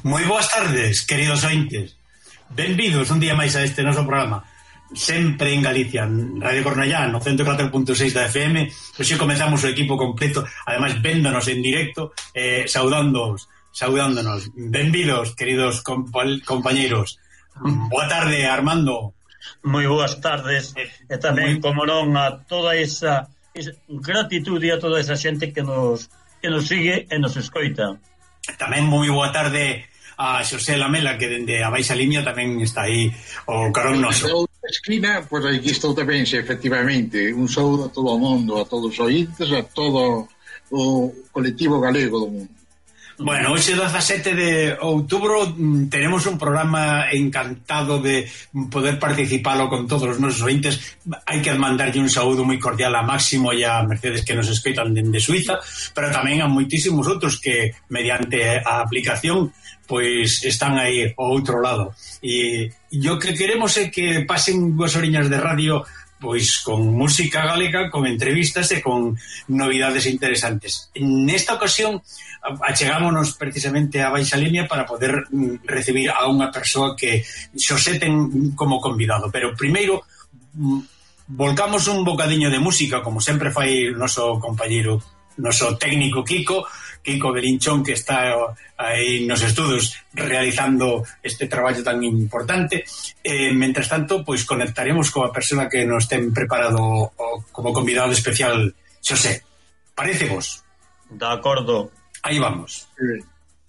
Moi boas tardes, queridos ointes. Benvidos un día máis a este noso programa, sempre en Galicia, Radio Cornellá, no 104.6 da FM. Hoxe comezamos o equipo completo, ademais véndonos en directo, saudándonos. Benvidos, queridos compañeiros. Boa tarde, Armando. Moi boas tardes, e tamén, como non, a toda esa gratitud e a toda esa xente que nos sigue e nos escoita. Tamén moi boa tarde a Xosé Lamela, que dende a Baixa Limia tamén está aí o carón noso. Esquina, pois aquí estou tamén, efectivamente. Un saúdo a todo o mundo, a todos os ointes, a todo o colectivo galego do mundo. Bueno, hoxe 17 de outubro tenemos un programa encantado de poder participalo con todos os nosos ointes. Hai que mandarlle un saúdo moi cordial a Máximo e a Mercedes, que nos escoitan dende Suiza, pero tamén a moitísimos outros que mediante a aplicación pois están aí ao outro lado. E o que queremos é que pasen 2 horiñas de radio pois con música galega, con entrevistas e con novidades interesantes. Nesta ocasión achegámonos precisamente a Baixa Limia para poder recibir a unha persoa que Xosé ten como convidado, pero primeiro volcamos un bocadiño de música, como sempre fai o noso compañeiro, noso técnico Kiko Belinchón, que está aí nos estudos realizando este traballo tan importante. Mentras tanto, pois conectaremos coa persoa que nos ten preparado como convidado especial, Xosé. Parece vos? De acordo. Aí vamos. Sí.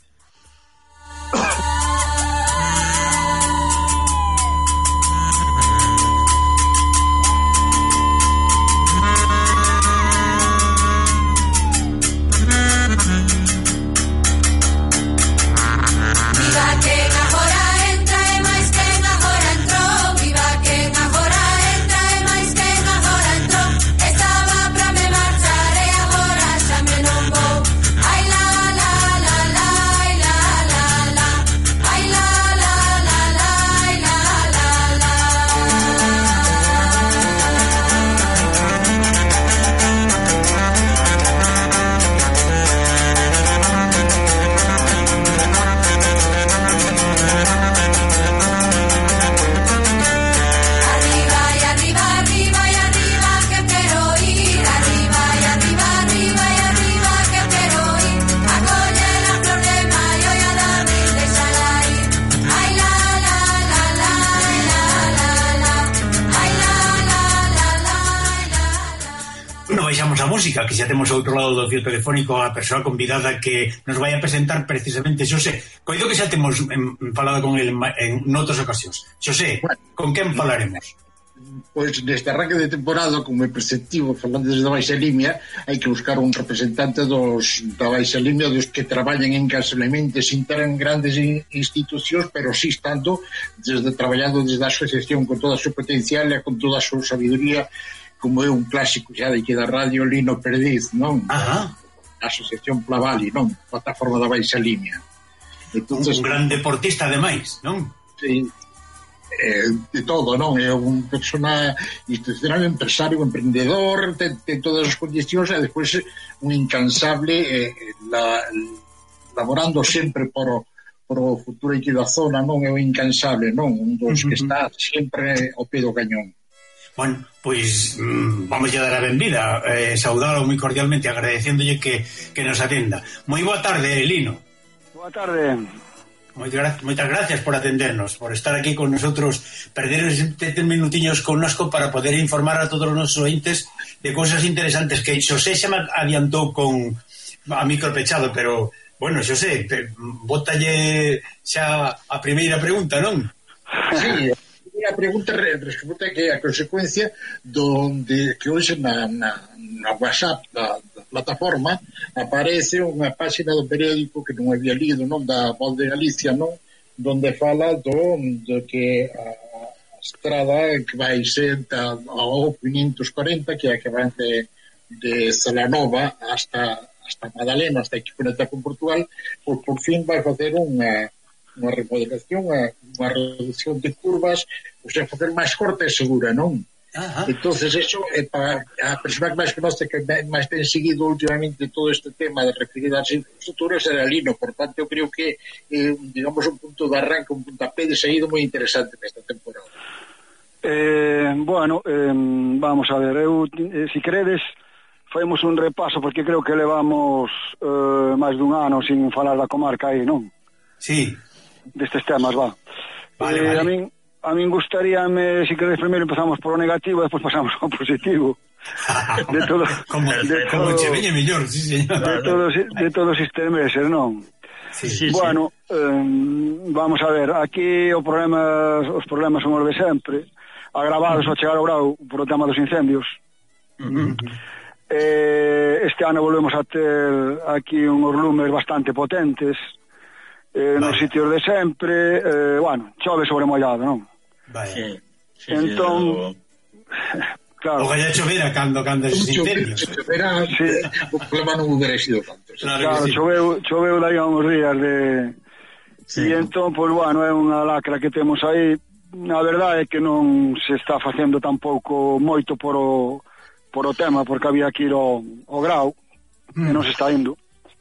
Música, que xa temos ao outro lado do fio telefónico a persoa convidada que nos vai a presentar precisamente Xosé. Coido que xa temos falado con ele en noutras ocasións. Xosé, con quen falaremos? Pois neste arranque de temporada, como é preceptivo, falando desde a Baixa Limia, hai que buscar un representante da Baixa Limia, dos que traballan incansablemente sin ter en grandes institucións, pero sí estando traballando desde a asociación con toda a súa potencial e con toda a súa sabiduría, como é un clásico xa de que da radio Lino Perdiz, non? Ajá. A Asociación Plavali, non? Plataforma da Baixa Limia. Entonces, un gran deportista, ademais, non? Sí, de todo, non? É un persona institucional, empresario, emprendedor, ten todas as condicións, e despois un incansable laborando sempre por o futuro aquí da zona, non? É un incansable, non? Un dos que está sempre ao pé do cañón. Bueno, pois vamos a dar a benvida, saudalo moi cordialmente, agradeciéndolle que nos atenda. Moi boa tarde, Lino. Boa tarde. Moitas gracias por atendernos, por estar aquí con nosotros, perder 7 minutiños connosco para poder informar a todos os nosos ointes de cosas interesantes que Xosé xa me adiantou con a micro pechado, pero, bueno, Xosé, bótalle xa a primeira pregunta, non? Sí, a pregunta resulta que é a consecuencia donde que hoxe na WhatsApp da plataforma aparece unha página do periódico que non había lido, non, da Voz de Galicia, non, donde fala do que a estrada que vai ser ao 540, que é a que vai de Salanova hasta Madalena, hasta aquí conecta con Portugal, por fin vai facer unha unha remodelación, unha reducción de curvas, o sea, facer máis corta e segura, non? Entonces eso para a persoa que máis conoce, que máis ten seguido últimamente todo este tema de referir ás infraestructuras era Lino. Por tanto, eu creo que digamos un punto de arranque, un puntapié de saída moi interesante nesta temporada. Vamos a ver, si queredes faemos un repaso, porque creo que levamos máis dun ano sin falar da comarca aí, non? Sí. Destes temas, va. Vale. A min gustaríame, si queredes, primeiro empezamos por o negativo e despois pasamos ao positivo. De todo, como che veñe mellor, sí, señor. De todos estes meses, non? Sí. Bueno, vamos a ver, aquí os problemas son os de sempre, agravados ao chegar ao grau por o tema dos incendios. Este ano volvemos a ter aquí unhos lumes bastante potentes, nos sitios de sempre, chove sobre mollado, non? Sí, entón, claro. O que ya chovera cando esos incendios. O problema non hubiera sido tanto. Claro, choveu daí a uns días e entón, pois, é unha lacra que temos aí. A verdade é que non se está facendo tampouco moito por o tema, porque había que ir ao grau e non se está indo.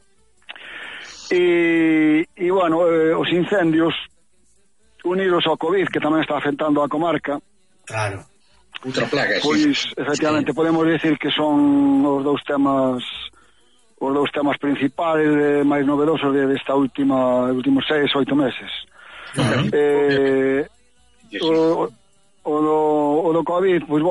E os incendios unidos ao COVID, que tamén está afectando a comarca. Claro. Outra plaga, pois, efectivamente, podemos decir que son os dous temas principais máis novedosos desta últimos 6-8 meses. O do COVID, pois,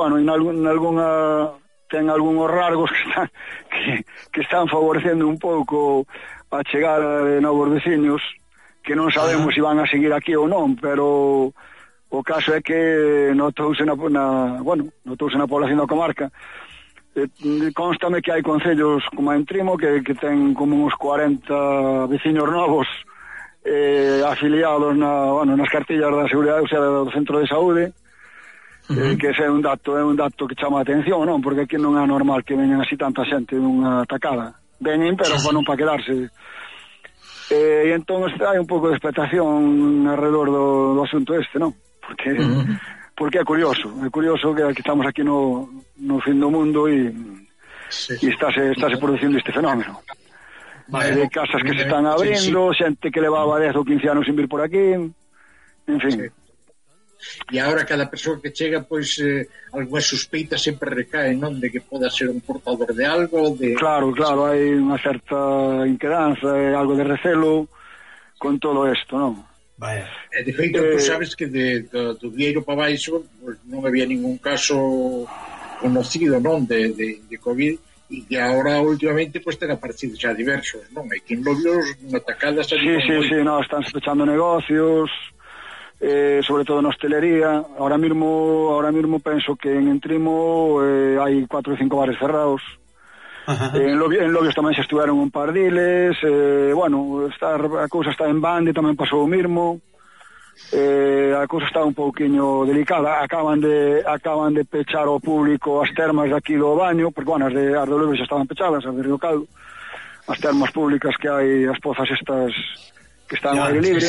ten algúns rasgos que están favorecendo un pouco a chegar de novos veciños, que non sabemos se van a seguir aquí ou non, pero o caso é que notouse na población da comarca. Constame que hai concellos como a Entrimo que ten como uns 40 veciños novos afiliados nas cartillas da seguridade, ou sea, do centro de saúde, que ese é un dato que chama a atención, non? Porque aquí non é normal que veñan así tanta xente nunha atacada. Veñen, pero non para quedarse. E entón hai un pouco de expectación alrededor do asunto este, non? Porque é curioso que estamos aquí no fin do mundo e estáse producindo este fenómeno. De casas que se están abrindo, xente que levaba 10 ou 15 anos sin vir por aquí, en fin. E agora cada persoa que chega, pois algunha suspeita sempre recae, non? De que poda ser un portador de algo, Claro, hai unha certa inquedanza, algo de recelo con todo isto, non? Vaya. De feito, pois sabes que do Vieiro para baixo pois, non había ningún caso conocido, non? De COVID, e agora últimamente pois ten aparecido xa diversos, non? E que en Lobios atacadas... Sí, están pechando negocios, sobre todo na hostelería. Ahora mismo penso que en Entrimo hai 4 ou 5 bares cerrados. En Lobios tamén se estuveron un par diles. A cousa está en Bande, tamén pasou o mismo. A cousa está un pouquiño delicada. Acaban de pechar ao público as termas de aquí do Baño, porque as de Lobios xa estaban pechadas, as de Río Caldo, as termas públicas que hai, as pozas estas que están ao aire libre.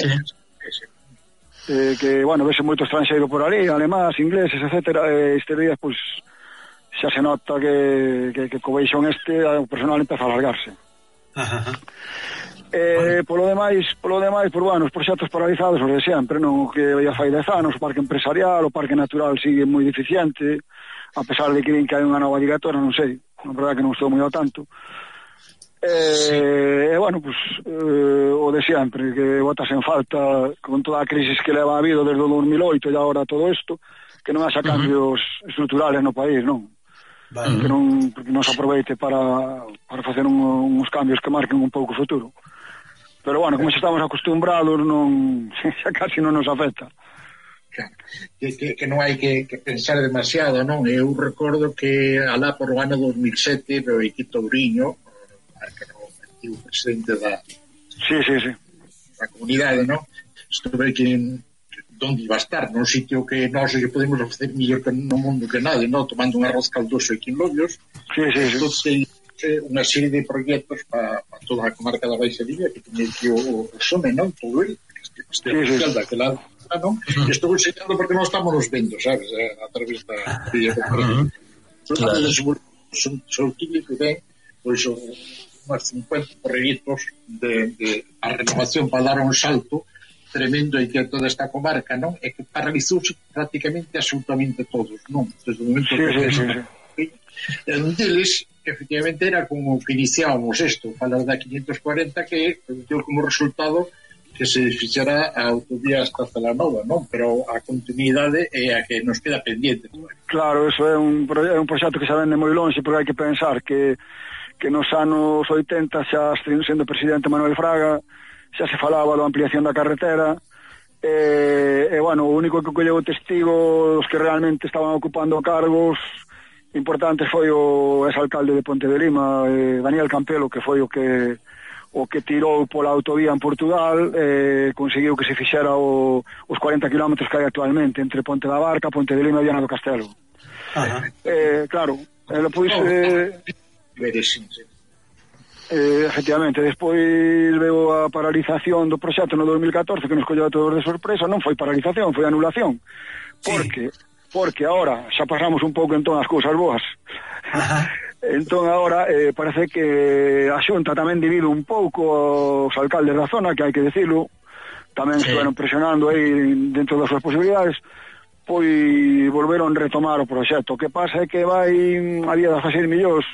Que, vese moito estranxeiro por ali, alemás, ingleses, etcétera, estes días, pois, xa se nota que co veixón o personal empeza a alargarse. Polo demais, os proxectos paralizados, os de sempre, non? O que veía fai 10 anos, o parque empresarial, o parque natural sigue moi deficiente, a pesar de que din que hai unha nova digatora, non sei, na verdade que non estou moi ao tanto. O de sempre, que botas en falta con toda a crisis que leva habido desde o 2008 e agora todo isto, que non haxa cambios estruturales no país, non? Que non se aproveite para facer uns cambios que marquen un pouco o futuro. Pero como xa estamos acostumbrados, xa casi non nos afecta. Claro, que non hai que pensar demasiado, non? Eu recordo que alá por o ano 2007 veo aquí Touriño, que era o antigo presidente da comunidade, non? Estuve aquí onde iba a estar, nun sitio que nós lle podemos ofrecer mellor que no mundo que nadie, non? Tomando un arroz caldoso aquí en Lobios. Entón, unha serie de proxectos para toda a comarca da Baixa Libre, que tiñe aquí o SOME, non? Todo el, este oficial daquela non? Estou enseñando porque non estamos nos vendo, sabes? A través da videoconferencia. Claro. Son que ten, pois, unhas 50 correritos de a renovación para dar un salto tremendo en que toda esta comarca, non? É que paralizouse prácticamente absolutamente todos, non? Desde o momento que un deles, efectivamente, era como que iniciábamos isto, falar da 540, que deu como resultado que se fixera a autovía hasta Celanova, non? Pero a continuidade é a que nos queda pendiente. Claro, eso é un proxecto que se vende moi longe, porque hai que pensar que nos anos 80 xa sendo presidente Manuel Fraga xa se falaba da ampliación da carretera e bueno, o único que colleu o testigo dos que realmente estaban ocupando cargos importantes foi o exalcalde de Ponte de Lima, Daniel Campelo, que foi o que tirou pola autovía en Portugal, conseguiu que se fixera os 40 kilómetros que hai actualmente entre Ponte da Barca, Ponte de Lima e Viana do Castelo. Claro, pois efectivamente, despois veo a paralización do proxecto no 2014 que nos colleu a todos de sorpresa. Non foi paralización, foi anulación, porque agora xa pasamos un pouco entón as cousas boas. Entón agora parece que a Xunta tamén divide un pouco os alcaldes da zona, que hai que decirlo, tamén estiveron presionando aí dentro das súas posibilidades, pois volveron retomar o proxecto. O que pasa é que había 16 millóns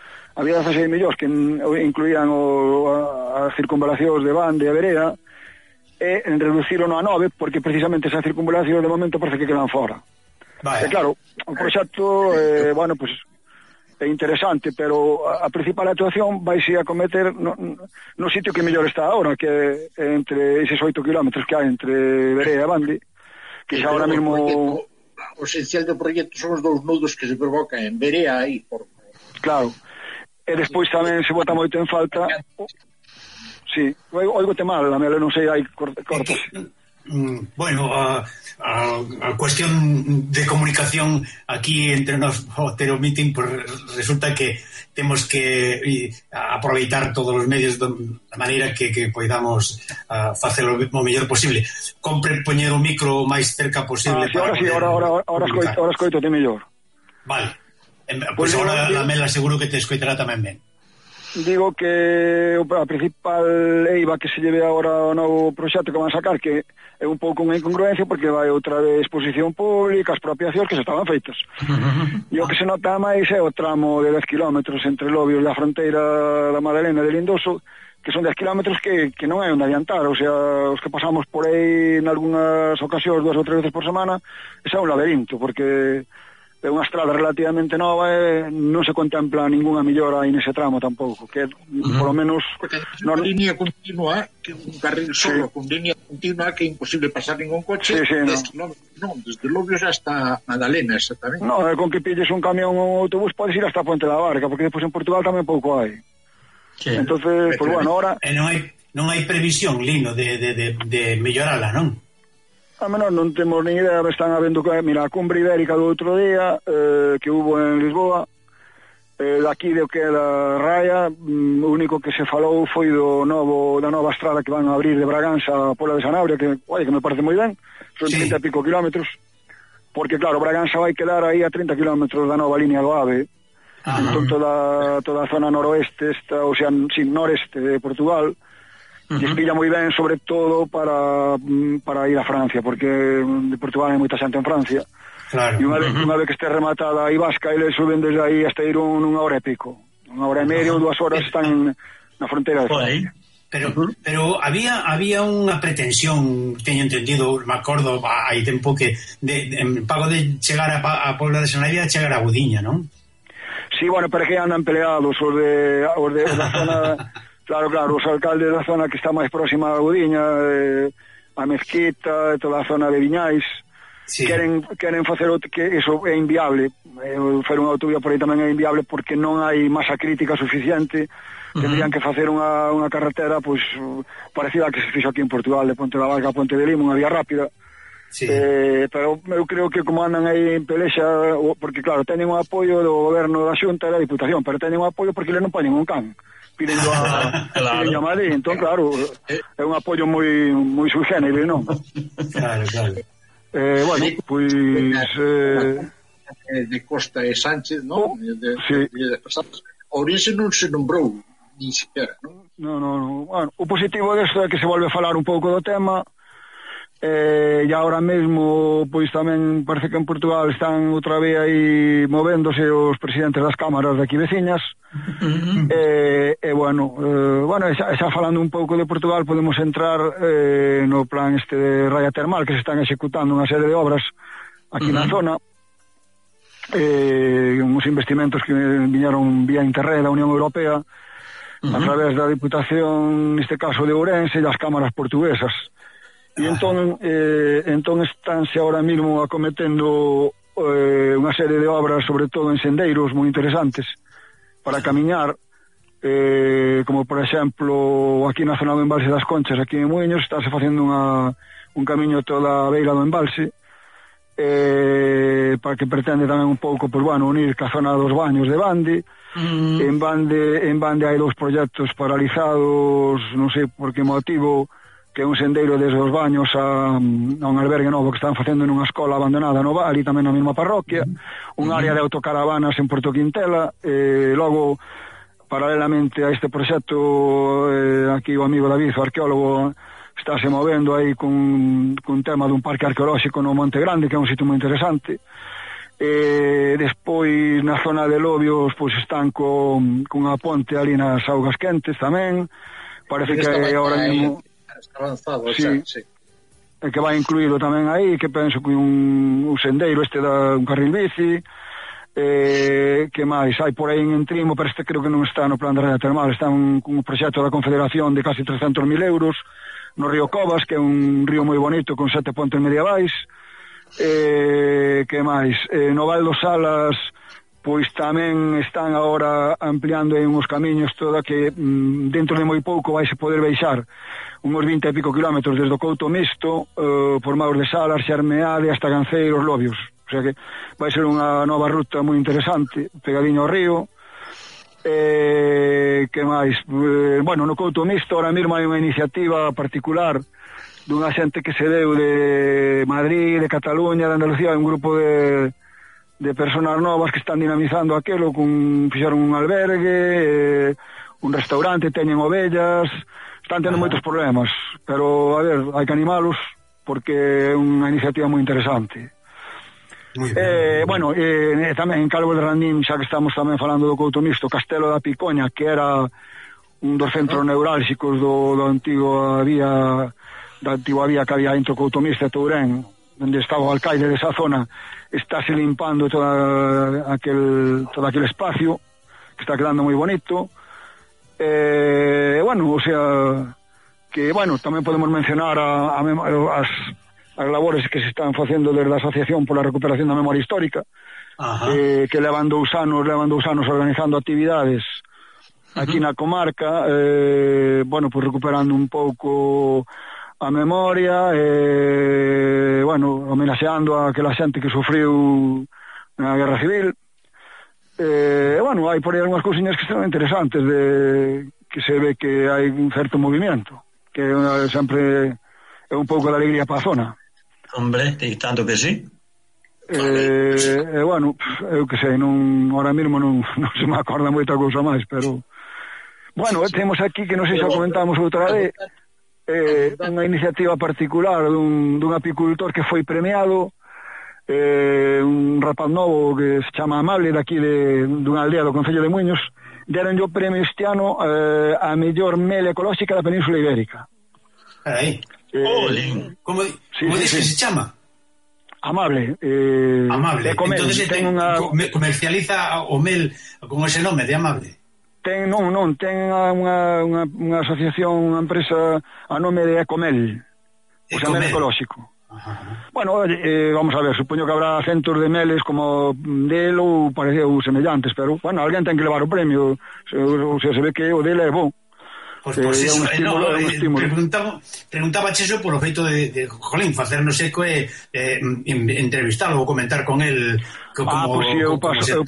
que incluían as circunvalacións de Bande e Verea, e reduciron a 9 porque precisamente esas circunvalacións de momento parece que quedan fora. E claro, o proxecto bueno, pues é interesante, pero a principal actuación vaise a cometer no sitio que mellor está agora, que é entre eses 8 kilómetros que hai entre Verea e Bande, que xa agora mesmo o esencial do proxecto son os dous nudos que se provocan en Verea aí claro. E despois tamén se bota moito en falta. Sí, oigote mal, Lamelo, non sei, hai cortes. Bueno, a cuestión de comunicación aquí entre nós o Tero Meeting, pues resulta que temos que aproveitar todos os medios da maneira que podamos facelo o mellor posible. Compre poñer o micro o máis cerca posible. Ahora escoito-te mellor. Vale. Pois agora a Mela seguro que te escoitará tamén ben. Digo que a principal eiva que se lleve agora o novo proxecto que van a sacar, que é un pouco unha incongruencia porque vai outra de exposición pública, expropiacións que se estaban feitas. E o que se nota máis é o tramo de 10 kilómetros entre Lobios e a fronteira da Madalena de Lindoso, que son 10 kilómetros que non hai onde adiantar, o sea, os que pasamos por aí en algunhas ocasións 2 ou 3 veces por semana, é un laberinto, porque é unha estrada relativamente nova e non se contempla ninguna mellora aí nese tramo tampouco, que por lo menos non línea continua, que un carril solo con línea continua que é imposible pasar ningún coche, desde Lobios hasta Madalena, exactamente. No, con que pilles un camión ou un autobús podes ir hasta Ponte da Barca, porque despois en Portugal tamén pouco hai. Entonces, pues bueno, ahora non hai previsión, Lino, de mellorala, non? A menor non temos ni idea, están habendo, mira, a cumbre ibérica do outro día que hubo en Lisboa, daqui do que é da Raya, o único que se falou foi da nova estrada que van a abrir de Bragança a Pola de Sanabria, que me parece moi ben, son 30 e pico kilómetros, porque claro, Bragança vai quedar aí a 30 kilómetros da nova línea do AVE. Entón toda a zona noroeste, noreste de Portugal, pilla moi ben, sobre todo para ir a Francia, porque de Portugal hai moita xente en Francia. Claro. E unha vez que este rematada a Ibasca, eles suben desde aí hasta Irún 1 hora e pico. 1 hora e media ou 2 horas están na fronteira de Francia. Pero había unha pretensión, teño entendido, me acordo hai tempo que en pago de chegar a Pobla de Sanabria, chegar a Gudiña, non? Sí, bueno, pero que andan peleados os de da zona. Claro, os alcaldes da zona que está máis próxima a Gudiña, a Mezquita, toda a zona de Viñais, queren facer que eso é inviable. Fer unha autovía por aí tamén é inviable porque non hai masa crítica suficiente. Tendrían que facer unha carretera pois parecida a que se fixo aquí en Portugal, de Ponte da Barca a Ponte de Lima, unha vía rápida, Sí. Pero eu creo que como andan aí en pelexa, porque claro, teñen o apoio do goberno da Xunta e da Diputación, pero teñen o apoio porque eles non poñen un can, piden a Madrid, entón claro, é un apoio moi sui generis, non? Claro. Bueno, pois de Costa e Sánchez, non? Sí. Ourense non se nombrou ni siquiera, non? No. Bueno, o positivo desto é que se volve a falar un pouco do tema. E agora mesmo pois tamén parece que en Portugal están outra vez aí movéndose os presidentes das cámaras de aquí veciñas. Bueno, xa falando un pouco de Portugal, podemos entrar no plan este de Raya Termal, que se están executando unha serie de obras aquí na zona, uns investimentos que viñeron vía Interreg da Unión Europea a través da Diputación, neste caso de Ourense, e das cámaras portuguesas. E entón estánse ahora mesmo acometendo unha serie de obras, sobre todo en sendeiros moi interesantes para camiñar, como por exemplo aquí na zona do embalse das Conchas, aquí en Muiños, estáse facendo un camiño toda a beira do embalse, para que pretende tamén un pouco, pues, bueno, unir ca zona dos baños de Bande. En Bande hai 2 proxectos paralizados, non sei por que motivo, que é un sendeiro desde os baños a un albergue novo que están facendo nunha escola abandonada no Val, e tamén na mesma parroquia, un área de autocaravanas en Porto Quintela, logo, paralelamente a este proxecto, aquí o amigo David, o arqueólogo, estáse movendo aí con tema dun parque arqueolóxico no Monte Grande, que é un sitio moi interesante. Despois, na zona de Lobios, pois están cunha ponte ali nas augas quentes tamén, parece que agora mesmo avanzado, sí. Que vai incluído tamén aí, que penso que un sendeiro un carril bici, que máis hai por aí en Trimo, pero este creo que non está no plan de Raya Termal, está un proxecto da Confederación de casi 300.000 euros no río Covas, que é un río moi bonito con 7 pontes medievais. Que máis, no Val dos Salas pois tamén están agora ampliando aí uns camiños toda que dentro de moi pouco vaise poder baixar uns 20 e pico kilómetros desde o Couto Mixto, por Maus de Salas, Xermeade hasta Ganceiros, Lobios, o sea que vai ser unha nova ruta moi interesante, pegadinho ao río. Que máis, bueno, no Couto Mixto ahora mesmo hai unha iniciativa particular dunha xente que se deu de Madrid, de Cataluña, de Andalucía, un grupo de personas novas que están dinamizando aquilo, fixeron un albergue, un restaurante, teñen ovellas, están tendo moitos problemas, pero a ver, hai que animalos porque é unha iniciativa moi interesante. Bueno, tamén en Calvo de Randín, xa que estamos tamén falando do Couto Mixto, Castelo da Picoña, que era un dos centros neurálxicos do antigo vía que había entre o Couto Mixto e Tourén, onde estaba o alcaide desa zona, estáse limpando todo aquel espacio que está quedando moi bonito. Bueno, o sea que, bueno, tamén podemos mencionar as labores que se están facendo desde a Asociación pola Recuperación da Memoria Histórica, que levan 2 anos organizando actividades aquí na comarca, bueno, pues recuperando un pouco a memoria, bueno, homenaxeando a aquela xente que sufriu na Guerra Civil. Bueno, hai por aí algunhas cousiñas que son interesantes, que se ve que hai un certo movimento, que sempre é un pouco de alegría para a zona. Hombre, e tanto que sí. Bueno, eu que sei, ahora mesmo non se me acorda moita cousa máis, pero bueno, temos aquí, que non sei se comentamos outra vez, unha iniciativa particular dun apicultor que foi premiado, un rapaz novo que se chama Amable, daqui dunha aldea do Concello de Muiños. Deron o premio este ano a mellor mel ecolóxica da Península Ibérica. Como dices que se chama? Amable. Amable. Entonces comercializa o mel con ese nome de Amable. Ten unha asociación, unha empresa a nome de Ecomel, o sea, mel ecolóxico. Bueno, vamos a ver, supoño que habrá centos de meles como del ou parecidos semellantes, pero, bueno, alguén ten que levar o premio, o sea, se ve que o del é bon. Pois iso, é un estímulo. Preguntaba eso polo feito de jolín, facernos eco e entrevistalo ou comentar con el como, pois si eu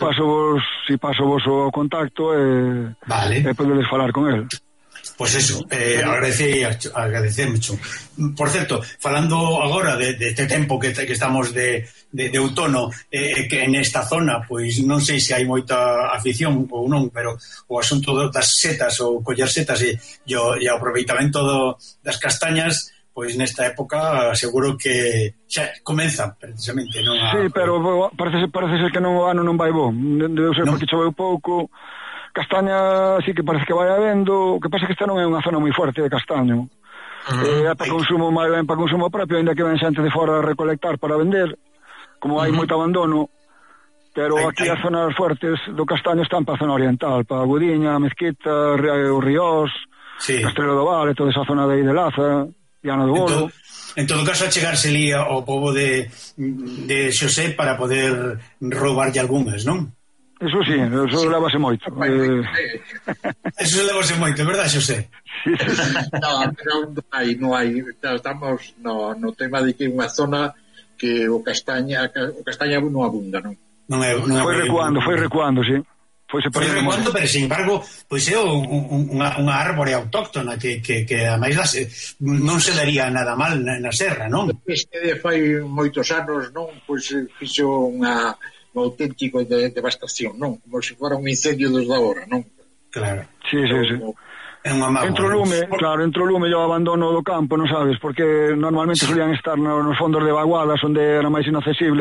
paso vos o contacto e podedes falar con el. Pois eso, agradecemos. Por certo, falando agora de este tempo que estamos de outono, que nesta zona, pois non sei se hai moita afición ou non, pero o asunto das setas ou coller setas e o aproveitamento das castañas, pois nesta época seguro que xa comeza precisamente, non? Sí, pero parece ser que non o ano non vai bo, debe ser porque choveu pouco. Castaña sí que parece que vai habendo, o que pasa é que esta non é unha zona moi fuerte de castaño. É para consumo, máis ben para consumo propio, ainda que ven xente de fora a recolectar para vender, como hai moito abandono, pero aquí as zonas fuertes do castaño están para a zona oriental, para a Gudiña, Mezquita, o Ríos, Castrelo do Val, toda esa zona de aí de Laza, Viana do Bolo. En todo caso, achegárseli ao pobo de Xosé para poder roubarlle algunhas, non? Eso sí, eso levase moito. Eso levase moito, verdad, Xosé? Non hai. Estamos no tema de que é unha zona que o castaña non abunda, non? Foi recuando, sí. Foi recuando, pero sin embargo, pois é unha árbore autóctona que ademais non se daría nada mal na serra, non? Este fai moitos anos, non? Pois fixo unha auténtico de devastación, non? Como se fora un incendio desde agora, non? Claro. Sí. É unha mágoa. Entro o lume e o abandono do campo, non sabes? Porque normalmente solían estar nos fondos de vaguadas onde era máis inaccesible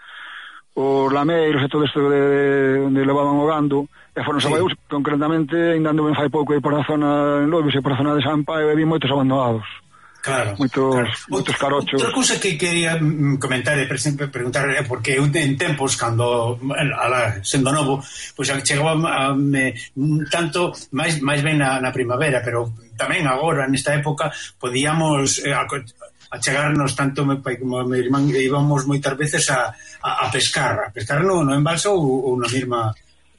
os lameiros e todo isto onde levaban o gando, e foron sabaús, concretamente, ainda ando ben fai pouco aí por a zona en Loibos e por a zona de San Paio, e vi moitos abandonados. Claro. Moitos carochos. Outra cousa que quería comentar e preguntar é porque eu en tempos cando sendo novo, pois chegaba tanto máis ben na primavera, pero tamén agora nesta época podíamos achegarnos tanto meu pai como meu irmán, íbamos moitas veces a pescar no embalso ou na mesma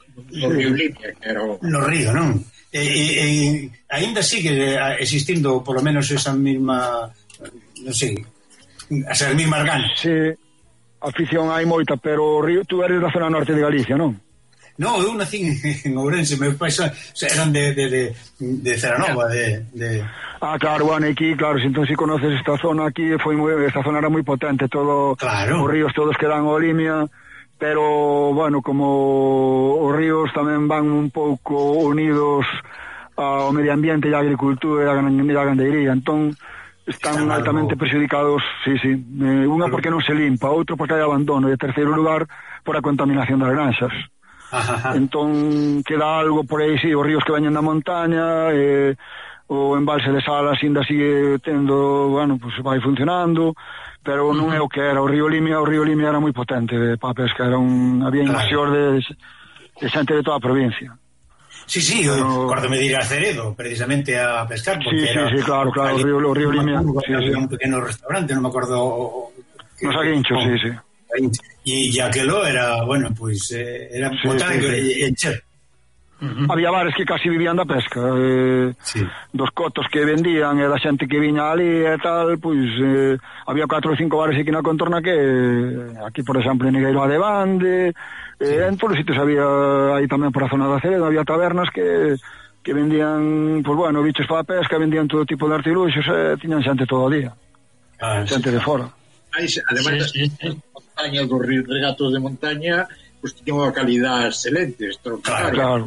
no río, non? E ainda sigue existindo polo menos esa mesma, non sei, esas mesmas ganas. Sí, afición hai moita, pero tú eres da zona norte de Galicia, non? Non, eu nací en Ourense, meus pais eran de Ceranova, claro, bueno, aquí, claro, se entón si conoces esta zona aquí, esta zona era moi potente, todo, os ríos todos quedan o Limia, pero, bueno, como os ríos tamén van un pouco unidos ao medio ambiente e a agricultura e a gandeiría, entón están altamente perjudicados, sí, unha porque non se limpa, outro porque hai abandono, e terceiro lugar por a contaminación das granxas. Entón queda algo por aí, sí, os ríos que veñen da montaña, o embalse de Salas ainda sigue tendo, bueno, pues vai funcionando, pero non é o que era. O río Limia era moi potente para a pesca, había invasión de xente de toda a provincia. Sí, acórdome de ir a Ceredo precisamente a pescar, porque sí, claro, o río Limia había un pequeno restaurante, non me acordo nos Aguinchos, sí. E aquelo era, bueno, pois era botánico e encher. Había bares que casi vivían da pesca, dos cotos que vendían e da xente que viña ali e tal, pois había 4 ou 5 bares aquí na contorna que aquí, por exemplo, en Nigueiro de Bande, en todos os sitios había, aí tamén por a zona da Ceredo, había tabernas que vendían, pois bueno, bichos para a pesca, vendían todo tipo de artiluxos e tiñan xente todo o día, xente de fora. Ademais das montañas dos regatos de montaña, pues tiñen unha calidad excelente, claro.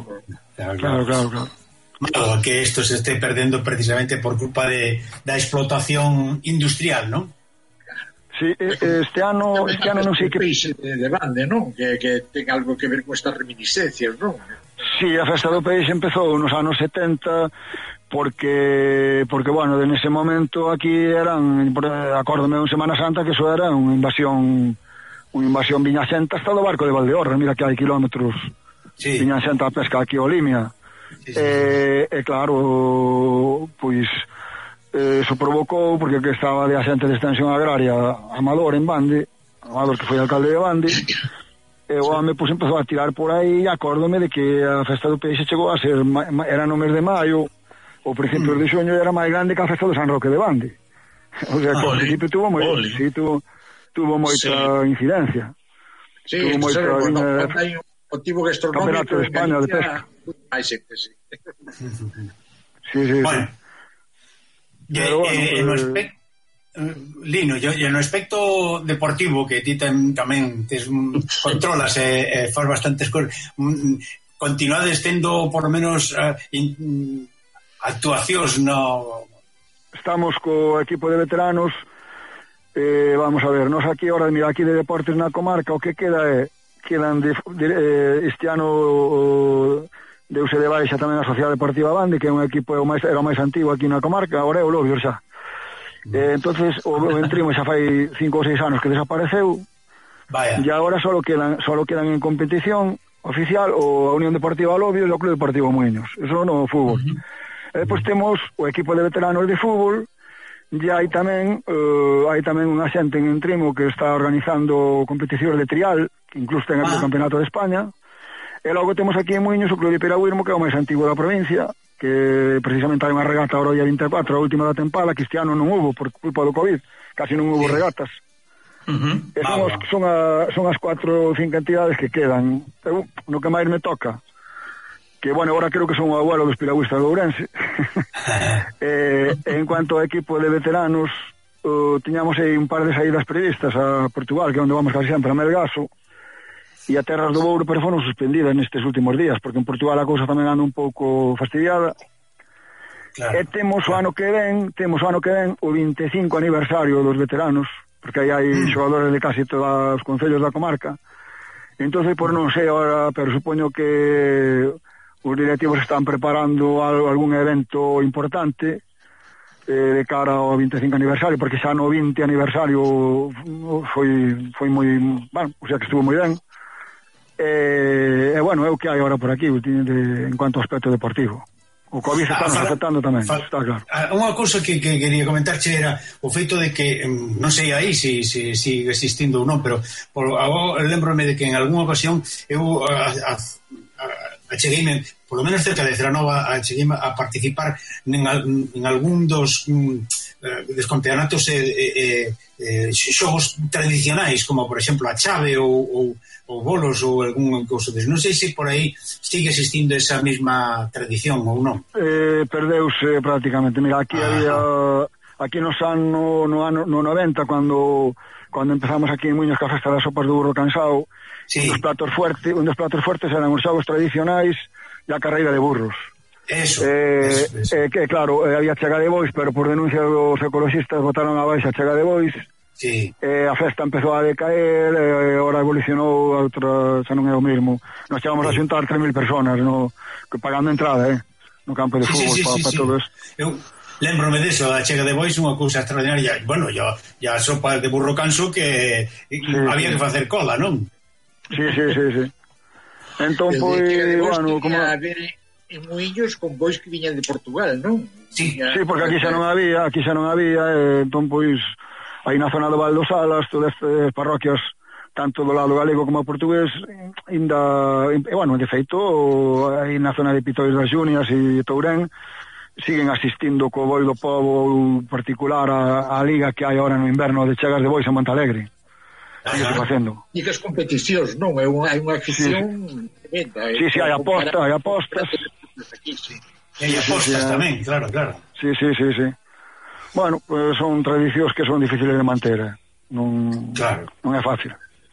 Malo que isto se este perdendo precisamente por culpa da explotación industrial, non? Sí, este ano non sei que peixe de Bande, non? Que ten algo que ver con estas reminiscencias, non? Sí, a festa do peixe empezou nos anos 70 porque bueno, en ese momento aquí eran, acórdome, en Semana Santa que eso era unha invasión viñaxenta hasta do barco de Valdeorra, mira que hai kilómetros viñaxenta a pesca aquí o Limia. Claro, pois eso provocou, porque que estaba de axente de extensión agraria Amador en Bande, Amador que foi alcalde de Bande, e o home pois empezou a tirar por aí, e acórdome de que a festa do peixe chegou a ser, era no mes de maio, o principios de xuño era máis grande que a festa do San Roque de Bande. O sea, que ao principio tuvo moita incidencia. Sí, tuvo moita hai un motivo gastronómico de España de pesca. Hai xente, sí. Sí. Bueno, Lino, e no aspecto deportivo que ti tamén controlas e faz bastantes cosas, continuades tendo por lo menos actuacións no... Estamos co equipo de veteranos, vamos a ver, nos aquí ahora, mira, aquí de deportes na comarca o que quedan este ano deuse de baixa tamén a Sociedade Deportiva Bande, que é un equipo era o máis antigo aquí na comarca, agora é o Lobios xa. Entonces o Ventrimo xa fai 5 ou 6 anos que desapareceu. Vaya. E agora solo quedan en competición oficial o a Unión Deportiva Lobios e o Club Deportivo Moinhos. Eso no fútbol. E depois temos o equipo de veteranos de fútbol, e hai tamén unha xente en Ventrimo que está organizando competicións de trial, que incluso ten aquí o Campeonato de España. E logo temos aquí en Moinhos o Club de Piragüismo, que é o máis antigo da provincia, que precisamente hai unha regata ahora o día 24, a última da tempada, que este ano non hubo por culpa do COVID, casi non hubo regatas. E son as 4 ou 5 entidades que quedan. No que máis me toca, que, bueno, agora creo que son o abuelo dos piragüistas de Ourense. En cuanto ao equipo de veteranos, tiñamos aí un par de saídas previstas a Portugal, que é onde vamos casi sempre, a Melgaso, e a Terras do Bouro, pero foron suspendidas nestes últimos días, porque en Portugal a cousa tamén anda un pouco fastidiada. Claro. E temos o ano que ven o 25 aniversario dos veteranos, porque aí hai xogadores de casi todos os concellos da comarca. Entonces, por non sei ahora, pero supoño que os directivos están preparando algún evento importante de cara ao 25 aniversario, porque xa no 20 aniversario foi moi, bueno, o sea que estuvo moi ben. Bueno, é o que hai agora por aquí en cuanto ao aspecto deportivo. O COVID está nos afectando tamén, está claro. Unha cousa que quería comentarche era o feito de que, non sei aí se sigue existindo ou non, pero lembrome de que en algunha ocasión eu achegueime, por lo menos cerca de Ceranova, achegueime a participar en algún dos campeonatos xogos tradicionais, como por exemplo a chave ou bolos ou algún cousa deso. Non sei se por aí sigue existindo esa mesma tradición ou non. Perdeuse prácticamente. Mira, aquí había no ano 90, cando empezamos aquí en Muiños ca festa das sopas do burro cansado, un dos platos fuertes eran os xogos tradicionais e a carreira de burros. Eso. Que claro, había chega de bois, pero por denuncia dos ecologistas botaron a baixa a chega de bois. Sí. A festa empezou a decaer, agora evolucionou a outra, xa non é o mesmo. Nos chegamos a xuntar 3.000 personas pagando entrada, no campo de fútbol para todos. Eu lembrome deso, a chega de bois, unha cousa extraordinaria. Bueno, ya sopa de burro canso que había que facer cola, non? Sí. Entón, pois, bueno, como... En Moinhos con bois que viñan de Portugal, non? Sí, porque aquí xa non había, entón, pois, aí na zona do Val dos Salas, todas estas parroquias, tanto do lado galego como portugués, bueno, de feito, aí na zona de Pitois das Junias e Tourén, siguen asistindo co boi do pobo particular a liga que hai ahora no inverno de chegas de bois en Montalegre. Sigue facendo. E que as competicións, non? Hai unha afición tremenda. Sí, hai apostas. E apostas tamén, claro. Sí. Bueno, pues son tradicións que son difíciles de manter, non é fácil.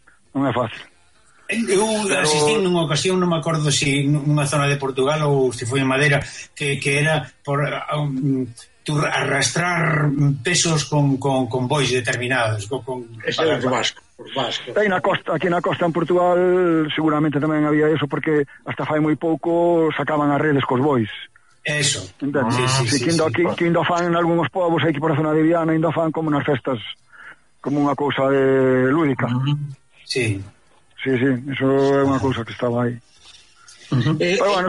Eu asistí nunha ocasión, non me acordo se nunha zona de Portugal ou se foi en Madeira, que era por arrastrar pesos con bois determinados. Ese é o vasco. Aquí na costa en Portugal seguramente tamén había eso, porque hasta fai moi pouco sacaban as redes cos bois. Eso. Sí, que ainda fan en algúns povos aquí por a zona de Viana, ainda fan como nas festas, como unha cousa lúdica. Sí, eso é unha cousa que estaba aí. Pero bueno,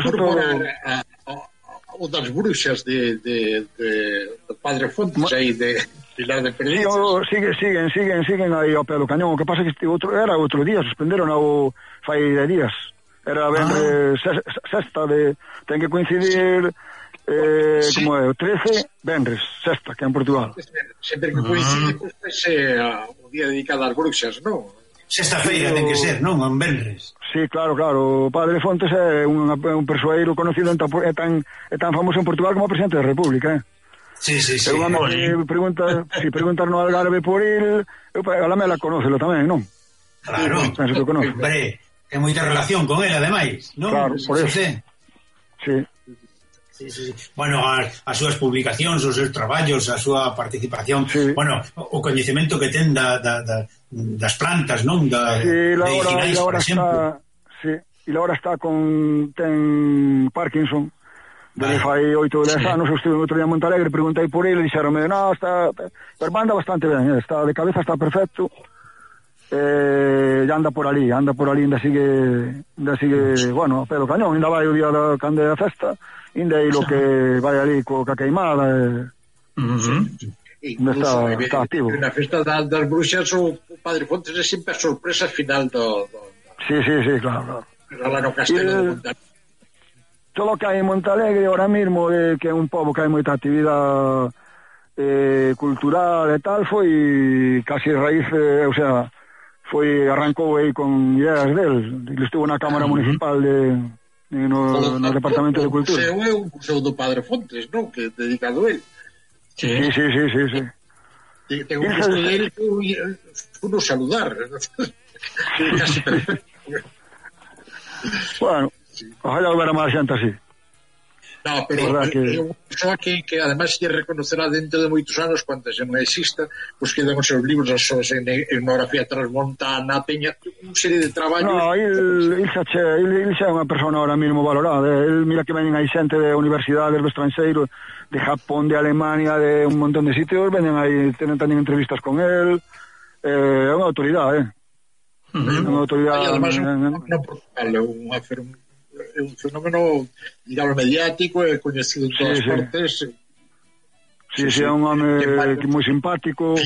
o das bruxas de Padre Fontes aí de Pilar de Perdices. Siguen aí ao pé do cañón. O que pasa é que era outro día, suspenderon fai de días. Era sexta ten que coincidir como é, o 13, venres, sexta, que é en Portugal. Sempre que coincide, pues, o día dedicado ás bruxas, non? Sexta-feira ten que ser, non? En venres. Sí, claro, o padre Fontes é un persoeiro conocido, é tan famoso en Portugal como o presidente da República, Sí. Se preguntar no Algarve por il, a Lamela conócelo tamén, non? Claro, penso que conoce. Hombre, ten moita relación con ela, ademais, non? Claro, por eso. Sí. Bueno, as súas publicacións, os seus traballos, a súa participación, bueno, o coñecemento que ten das plantas, non? Agora está ten Parkinson. Desde fai 8 ou 10 anos, eu estive outro día en Montalegre, preguntei por ele, dixeronme, pero anda bastante ben, está de cabeza, está perfecto, e anda por ali, ainda sigue, bueno, a pé do cañón, ainda vai o día da cande da festa, ainda é lo que vai ali coa queimada, está activo. Na festa das bruxas, o padre Fontes é sempre a sorpresa final do... Sí, claro. Lá no Castelo de Montalegre. Todo o que hai en Montalegre ahora mismo, que é un pobo que hai moita actividade cultural e tal, foi casi raíz, arrancou aí con ideas del. Ele estuvo na Cámara Municipal no Departamento de Cultura. O museo é un museo do Padre Fontes, non? Que é dedicado a él. Sí. Tengo un gesto de él que uno saludar. Casi perfecto. Bueno, ojalá hubiera máis xente así. No, pero eu persoa que además lle reconocerá dentro de moitos anos, cuando se non exista, pues quedan os seus libros, as súas etnografía transmontana, teña unha serie de traballos. No, il xa é unha persona ahora mesmo valorada. Mira que venen aí xente de universidades do estranxeiro, de Japón, de Alemania, de un montón de sitios, venen aí, tenen tamén entrevistas con él. É unha autoridade, unha autoridade. E además é un fenómeno, digamos, mediático e coñecido en todas partes. Sí, é un home moi simpático,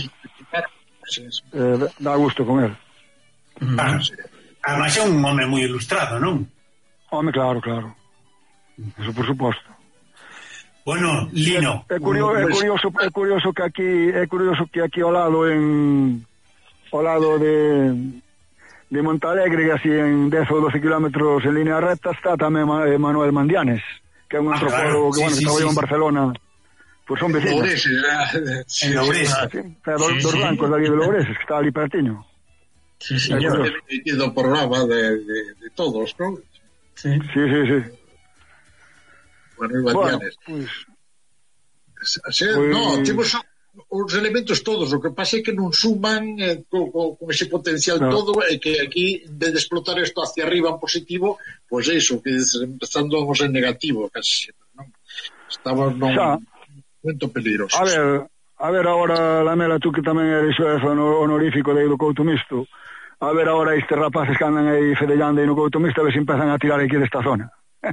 dá gusto con él. Además é un home moi ilustrado, non? Home, claro, eso por suposto. Bueno, Lino, é curioso que aquí ao lado de Montalegre, así en 10 ou 12 kilómetros en línea recta, está tamén Manuel Mandianes, que é un antropólogo que traballou en Barcelona. Pues son vecinos. En Loureses. Dos blancos de aquí de Loureses, que está ali pertiño. Sí, señor. He do programa de todos, ¿no? Sí. Manuel Mandianes. No, temos os elementos todos, o que pasa é que non suman con ese potencial todo, e que aquí, en vez de explotar isto hacia arriba en positivo, pois iso, que empezamos en negativo casi, non? Estamos nun momento peligroso. A ver agora, Lamela, tú que tamén eres honorífico de aí do Couto Misto, a ver agora estes rapaces que andan aí fedellando aí no Couto Misto, a ver se empezan a tirar aquí desta zona.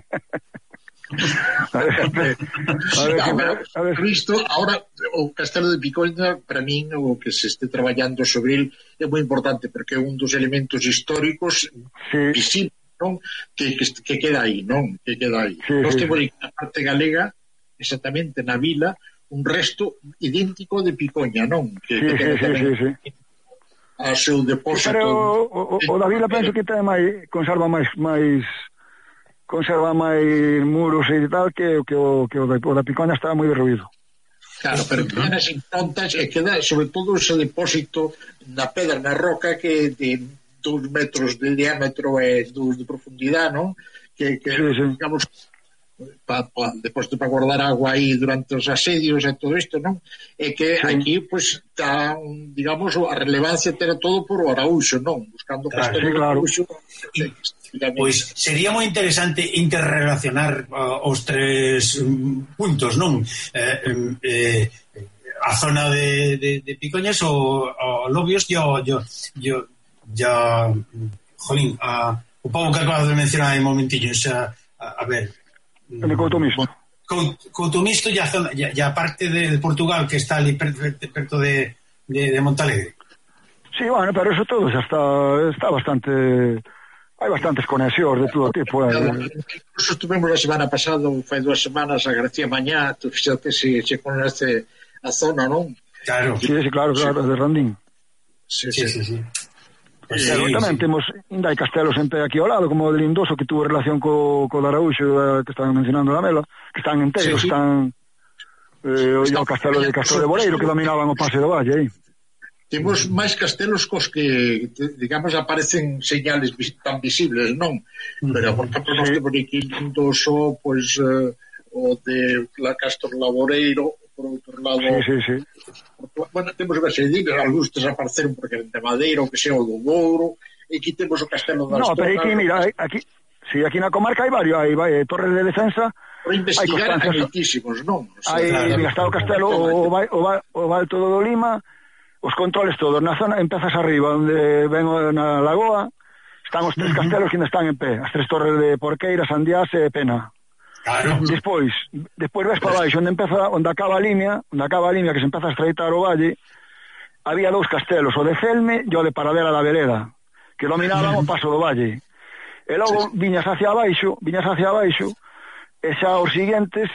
Visto, ahora o Castelo de Picoña, para min, o que se este traballando sobre el é moi importante, porque é un dos elementos históricos visibles, non? Que queda aí, non? Que queda aí. Nós temos na parte galega, exactamente na vila, un resto idéntico de Picoña, non? Que a seu depósito. Pero o da vila penso que ten conserva máis muros e tal que o da Picoña estaba moi derruído. Claro, pero que as improntas e queda sobre todo ese depósito na pedra, na roca, que de 2 metros de diámetro e 2 de profundidade, non? Que digamos, depois para guardar agua aí durante os asedios e todo isto, non? E que aquí, pues, está, digamos, a relevancia terá todo por o Araúxo, non? Buscando Castelo de Araúxo. Pois sería moi interesante interrelacionar os tres puntos, non? A zona de Picoñas, o Lobios, jolín, o pobo que acabas de mencionar en momentillo, a ver, en Couto Misto. Couto Misto e a parte de Portugal, que está ali perto de Montalegre. Sí, bueno, pero eso todo xa está bastante hai bastantes conexións de todo tipo. Incluso estuvemos a semana pasada, fai 2 semanas, a García Mañá, tú fíxate se conoce a zona, non? Claro. Sí, claro, de Randín. Sí. Pues Pero tamén temos, ainda hai castelos en pé aquí ao lado, como o de Lindoso, que tuvo relación co de Araúxo, que estaban mencionando na Mela, que están enteiros, están o castelo de Castro de Boleiro, que dominaban o Pase do Valle aí. Temos máis castelos cos que, digamos, aparecen señales tan visibles, non? Pero, por exemplo, nós temos aquí Lindoso, pois, o de Castro Laboreiro, por outro lado... Sí. Bueno, temos versedillas, algúns desapareceron porque eran de madeira, o que sea, o do Douro, e aquí temos o castelo das Torres. No, pero aquí, mira, aquí na comarca hai varios, hai torres de defensa. Por investigar hai moitísimos, non? Mira, está o castelo, o Balto do Lima, os controles todos, na zona, empezas arriba, onde ven na lagoa, están os 3 castelos que ainda están en pé, as 3 torres de Porqueira, Sandiás e Pena. Claro. Despois ves para baixo, onde acaba a limia, que se empeza a estreitar o valle, había 2 castelos, o de Celme e o de Paradela da Vereda, que dominaban o paso do valle. E logo viñas hacia abaixo, e xa os seguintes,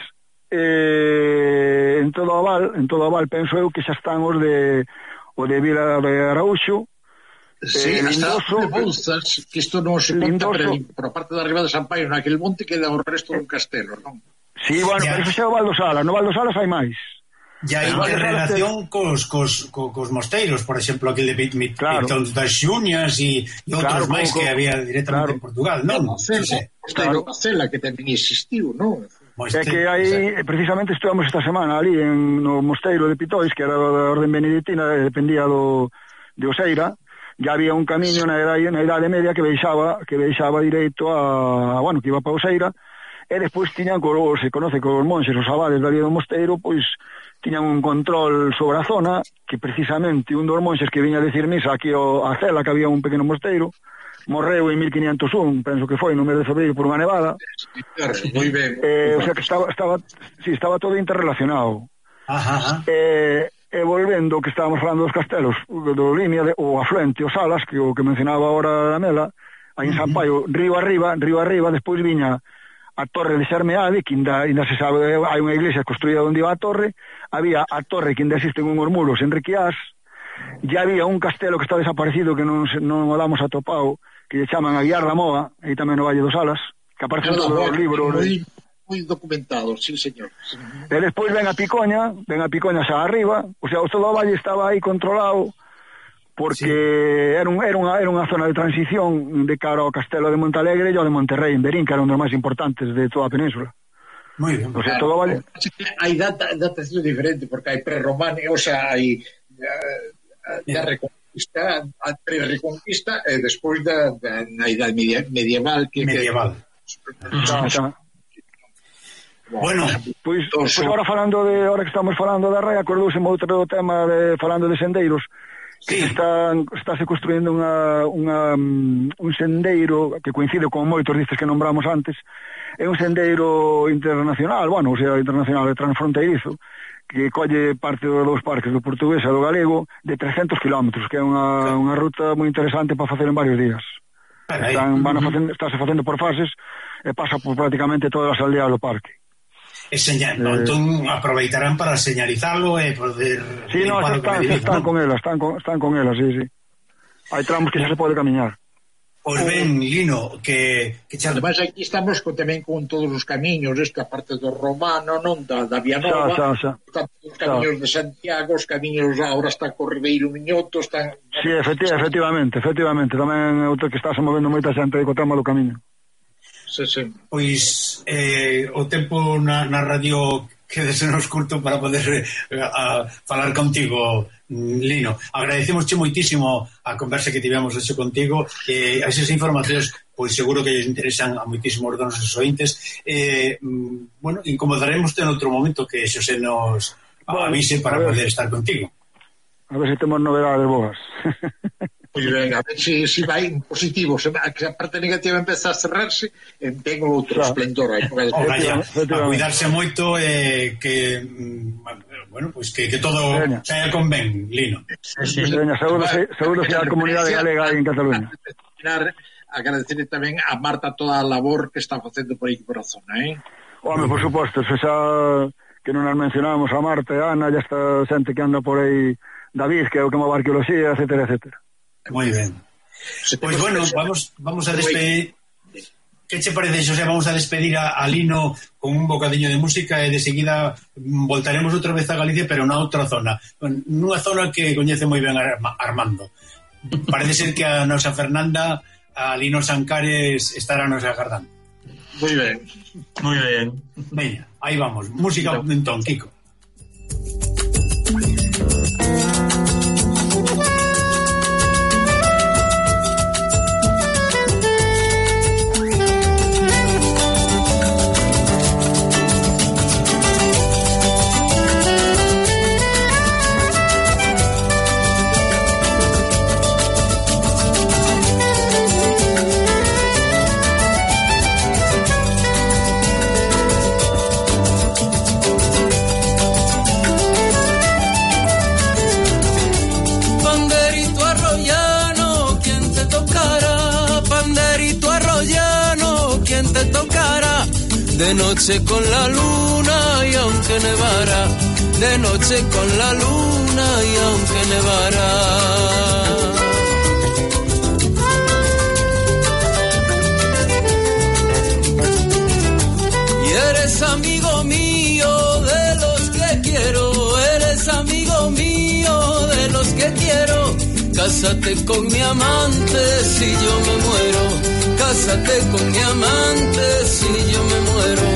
en todo o val, penso eu que xa están os de Vila de Araúxo. Sí, hasta de Bouzas, que isto non se conta, pero por a parte de arriba de San Paio, naquele monte, queda o resto dun castelo, non? Sí, bueno, pero iso xa o Val do Salas, no Val do Salas hai máis. E hai relación cos mosteiros, por exemplo, aquele de Pitón das Xuñas e outros máis que había directamente en Portugal, non? Mosteiro Cacela, que tamén existiu, non? É que aí, precisamente, estuvamos esta semana ali no mosteiro de Pitóis, que era da Orden Benedictina, dependía de Oseira. Ya había un camiño na Idade Media que deixaba direito a, bueno, que iba para Oseira, e despois tiñan, se conoce con os monxes, os abades da vía do mosteiro, pois tiñan un control sobre a zona, que precisamente un dos monxes que viña a decir misa aquí a Cela, que había un pequeno mosteiro, morreu en 1501, penso que foi, no mes de febreiro, por unha nevada. Moi ben. O sea que estaba todo interrelacionado. E volvendo, que estábamos falando dos castelos do Limia, o afluente, o Salas, que o que mencionaba agora a Mela, aí en San Paio, río arriba, despois viña a torre de Xermeade, que ainda se sabe, hai unha iglesia construída onde iba a torre, había a torre que ainda existen unhos muros en Riquiás, e había un castelo que está desaparecido, que non o damos atopado, que lle chaman a Guiar da Moa, aí tamén no Valle do Salas, que aparece en todos os libros. Moi documentado, sí, señor. E despois ven a Picoña xa arriba, o sea, todo o valle estaba aí controlado porque era unha zona de transición de cara ao castelo de Montalegre e ao de Monterrey en Berín, que era un dos máis importantes de toda a península. Moi ben. O sea, todo o valle... Hai datación diferente, porque hai prerromana, o sea, hai da reconquista, a pre-reconquista e despois da idade medieval. Bueno, pois agora que estamos falando da Rai, acordouseme outro tema falando de sendeiros, que estáse construindo un sendeiro que coincide con moitos dices que nombramos antes, é un sendeiro internacional, bueno, o sea, internacional, transfronteirizo, que colle parte dos 2 parques do portugués e do galego de 300 kilómetros, que é unha ruta moi interesante para facer en varios días. Estáse facendo por fases e pasa por prácticamente todas as aldeas do parque. Entón aproveitarán para señalizarlo e poder... Sí, no, están con elas, sí. Hai tramos que xa se pode camiñar. Pois ben, Lino, que además aquí estamos tamén con todos os camiños, esta parte do Romano, non da Vía Nova, os camiños de Santiago, os camiños agora está Corribeiro Miñoto, están... Sí, efectivamente, tamén outro que está se movendo moita xente co tema do camiño. Sí. Pois o tempo na radio quedesenos curto para poder falar contigo, Lino. Agradecemosche moitísimo a conversa que tivemos hecho contigo, esas informacións pois seguro que lles interesan a moitísimos dos nosos ointes. Bueno, incomodaremos en outro momento que Xosé nos avise para poder estar contigo. A ver se temos novedades boas. Pois ben, a ver se vai positivo, que a parte negativa empeza a cerrarse, ten outro esplendor aí. A cuidarse moito e que bueno, pois que todo saia con ben, Lino. Seguro que a comunidade galega en Cataluña. agradecerle tamén a Marta toda a labor que está facendo por aí por a zona, Home, por suposto, se xa que non nos mencionamos a Marta e a Ana, ya está xente que anda por aí, David, que é o que mova arqueoloxía, etcétera, etcétera. Moi ben. Pois bueno, vamos a despedir. Que che parece, Xosé? Vamos a despedir a Lino con un bocadiño de música e de seguida voltaremos outra vez a Galicia, pero na outra zona, nunha zona que coñece moi ben Armando. Parece ser que a nosa Fernanda, a Lino Sancares, estará nos agardando. Moi ben. Moi ben. Veña, aí vamos. Música entón, Kiko. De noche con la luna y aunque nevara, de noche con la luna y aunque nevara. Y eres amigo mío de los que quiero, eres amigo mío de los que quiero. Cásate con mi amante si yo me muero. Cásate con mi amante si yo me muero.